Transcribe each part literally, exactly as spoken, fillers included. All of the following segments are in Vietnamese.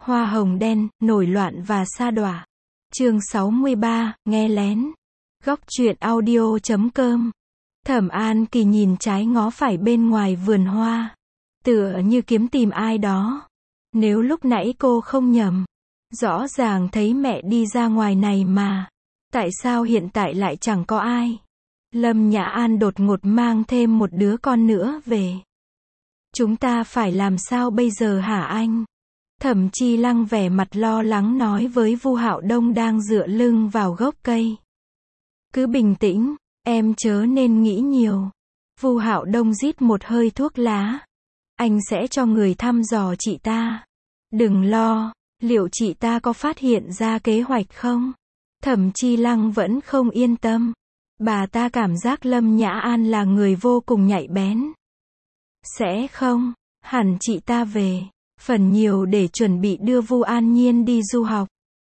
Hoa hồng đen, nổi loạn và sa đọa. Chương sáu mươi ba, nghe lén. Góc truyện audio chấm com. Thẩm An Kỳ nhìn trái ngó phải bên ngoài vườn hoa, tựa như kiếm tìm ai đó. Nếu lúc nãy cô không nhầm, rõ ràng thấy mẹ đi ra ngoài này mà. Tại sao hiện tại lại chẳng có ai? Lâm Nhã An đột ngột mang thêm một đứa con nữa về. Chúng ta phải làm sao bây giờ hả anh? Thẩm Chi Lăng vẻ mặt lo lắng nói với Vu Hạo Đông đang dựa lưng vào gốc cây. Cứ bình tĩnh, em chớ nên nghĩ nhiều. Vu Hạo Đông rít một hơi thuốc lá. Anh sẽ cho người thăm dò chị ta. Đừng lo, liệu chị ta có phát hiện ra kế hoạch không? Thẩm Chi Lăng vẫn không yên tâm. Bà ta cảm giác Lâm Nhã An là người vô cùng nhạy bén. Sẽ không, hẳn chị ta về, phần nhiều để chuẩn bị đưa Vu An Nhiên đi du học.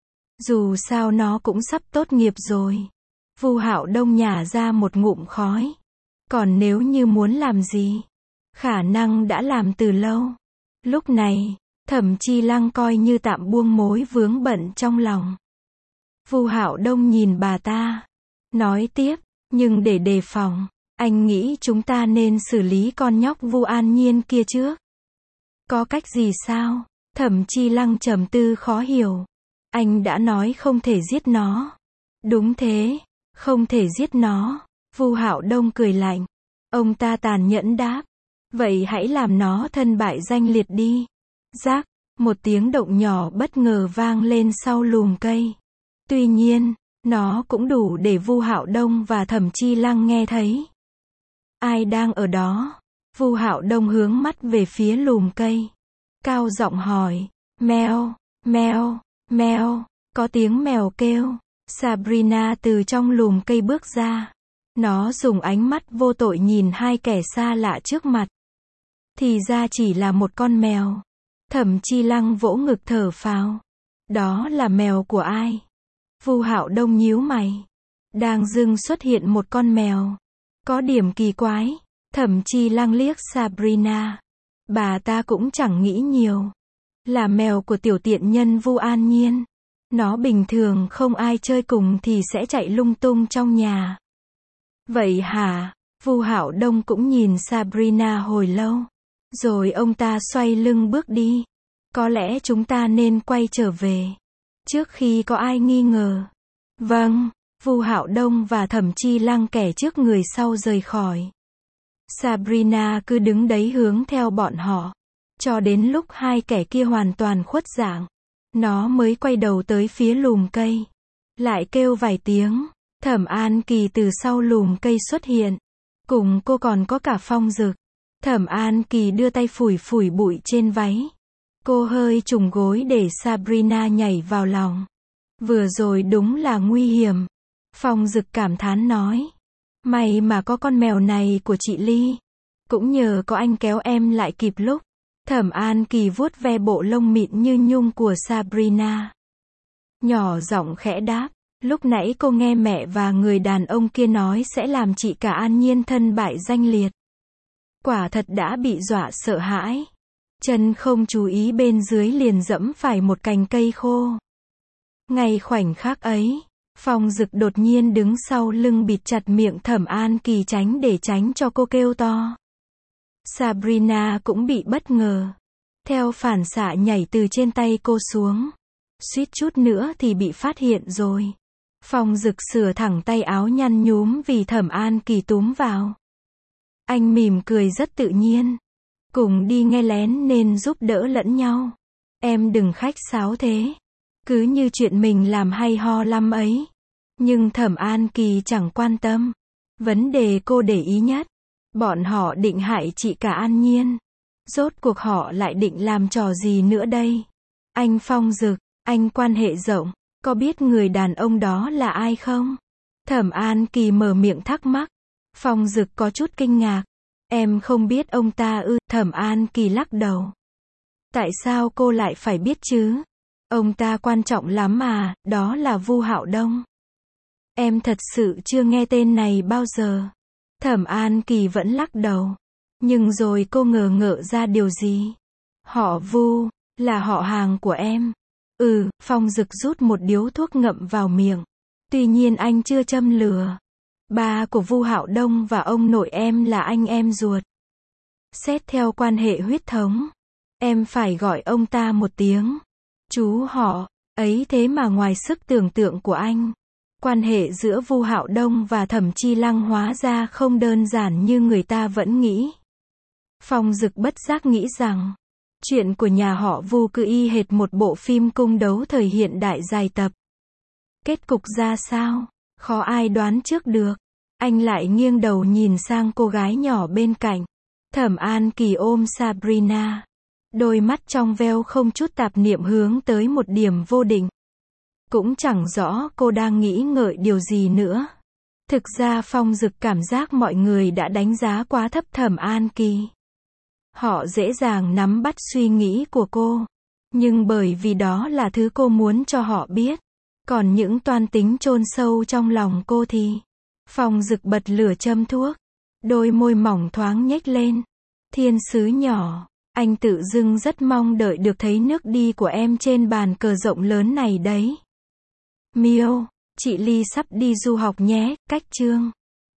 Dù sao nó cũng sắp tốt nghiệp rồi. Vu Hạo Đông nhả ra một ngụm khói. Còn nếu như muốn làm gì, khả năng đã làm từ lâu. Lúc này, Thẩm Chi Lăng coi như tạm buông mối vướng bận trong lòng. Vu Hạo Đông nhìn bà ta, nói tiếp, nhưng để đề phòng, anh nghĩ chúng ta nên xử lý con nhóc Vu An Nhiên kia trước. Có cách gì sao? Thẩm Chi Lăng trầm tư khó hiểu. Anh đã nói không thể giết nó. Đúng thế, không thể giết nó. Vu Hạo Đông cười lạnh. Ông ta tàn nhẫn đáp. Vậy hãy làm nó thân bại danh liệt đi. Rác, một tiếng động nhỏ bất ngờ vang lên sau lùm cây. Tuy nhiên, nó cũng đủ để Vu Hạo Đông và Thẩm Chi Lăng nghe thấy. Ai đang ở đó? Vu Hạo Đông hướng mắt về phía lùm cây, cao giọng hỏi. Mèo, mèo, mèo. Có tiếng mèo kêu. Sabrina từ trong lùm cây bước ra. Nó dùng ánh mắt vô tội nhìn hai kẻ xa lạ trước mặt. Thì ra chỉ là một con mèo. Thẩm Chi Lăng vỗ ngực thở phào. Đó là mèo của ai? Vu Hạo Đông nhíu mày. Đang dưng xuất hiện một con mèo. Có điểm kỳ quái. Thẩm Chi Lăng liếc Sabrina. Bà ta cũng chẳng nghĩ nhiều. Là mèo của tiểu tiện nhân Vu An Nhiên. Nó bình thường không ai chơi cùng thì sẽ chạy lung tung trong nhà. Vậy hả? Vu Hạo Đông cũng nhìn Sabrina hồi lâu. Rồi ông ta xoay lưng bước đi. Có lẽ chúng ta nên quay trở về, trước khi có ai nghi ngờ. Vâng. Vu Hạo Đông và Thẩm Chi Lăng kẻ trước người sau rời khỏi. Sabrina cứ đứng đấy hướng theo bọn họ, cho đến lúc hai kẻ kia hoàn toàn khuất dạng, nó mới quay đầu tới phía lùm cây, lại kêu vài tiếng. Thẩm An Kỳ từ sau lùm cây xuất hiện, cùng cô còn có cả Phong Dực. Thẩm An Kỳ đưa tay phủi phủi bụi trên váy. Cô hơi trùng gối để Sabrina nhảy vào lòng. Vừa rồi đúng là nguy hiểm. Phong Dực cảm thán nói. May mà có con mèo này của chị Ly. Cũng nhờ có anh kéo em lại kịp lúc. Thẩm An Kỳ vuốt ve bộ lông mịn như nhung của Sabrina. Nhỏ giọng khẽ đáp. Lúc nãy cô nghe mẹ và người đàn ông kia nói sẽ làm chị cả An Nhiên thân bại danh liệt. Quả thật đã bị dọa sợ hãi. Chân không chú ý bên dưới liền dẫm phải một cành cây khô. Ngay khoảnh khắc ấy, Phong Dực đột nhiên đứng sau lưng bịt chặt miệng Thẩm An Kỳ tránh để tránh cho cô kêu to. Sabrina cũng bị bất ngờ. Theo phản xạ nhảy từ trên tay cô xuống. Suýt chút nữa thì bị phát hiện rồi. Phong Dực sửa thẳng tay áo nhăn nhúm vì Thẩm An Kỳ túm vào. Anh mỉm cười rất tự nhiên. Cùng đi nghe lén nên giúp đỡ lẫn nhau. Em đừng khách sáo thế. Cứ như chuyện mình làm hay ho lắm ấy. Nhưng Thẩm An Kỳ chẳng quan tâm. Vấn đề cô để ý nhất. Bọn họ định hại chị cả An Nhiên. Rốt cuộc họ lại định làm trò gì nữa đây? Anh Phong Dực, anh quan hệ rộng. Có biết người đàn ông đó là ai không? Thẩm An Kỳ mở miệng thắc mắc. Phong Dực có chút kinh ngạc. Em không biết ông ta ư? Thẩm An Kỳ lắc đầu. Tại sao cô lại phải biết chứ? Ông ta quan trọng lắm mà, đó là Vu Hạo Đông. Em thật sự chưa nghe tên này bao giờ. Thẩm An Kỳ vẫn lắc đầu. Nhưng rồi cô ngờ ngợ ra điều gì. Họ Vu, Là họ hàng của em. Ừ, Phong Dực rút một điếu thuốc ngậm vào miệng. Tuy nhiên anh chưa châm lửa. Ba của Vu Hạo Đông và ông nội em là anh em ruột. Xét theo quan hệ huyết thống, em phải gọi ông ta một tiếng chú họ. Ấy thế mà ngoài sức tưởng tượng của anh, quan hệ giữa Vu Hạo Đông và Thẩm Chi Lăng hóa ra không đơn giản như người ta vẫn nghĩ. Phong Dực bất giác nghĩ rằng, chuyện của nhà họ Vu cứ y hệt một bộ phim cung đấu thời hiện đại dài tập. Kết cục ra sao? Khó ai đoán trước được. Anh lại nghiêng đầu nhìn sang cô gái nhỏ bên cạnh. Thẩm An Kỳ ôm Sabrina. Đôi mắt trong veo không chút tạp niệm hướng tới một điểm vô định. Cũng chẳng rõ cô đang nghĩ ngợi điều gì nữa. Thực ra Phong Dực cảm giác mọi người đã đánh giá quá thấp Thẩm An Kỳ. Họ dễ dàng nắm bắt suy nghĩ của cô. Nhưng bởi vì đó là thứ cô muốn cho họ biết. Còn những toan tính chôn sâu trong lòng cô thì... Phong Dực bật lửa châm thuốc. Đôi môi mỏng thoáng nhếch lên. Thiên sứ nhỏ, anh tự dưng rất mong đợi được thấy nước đi của em trên bàn cờ rộng lớn này đấy. Miêu, chị Ly sắp đi du học nhé, cách chương.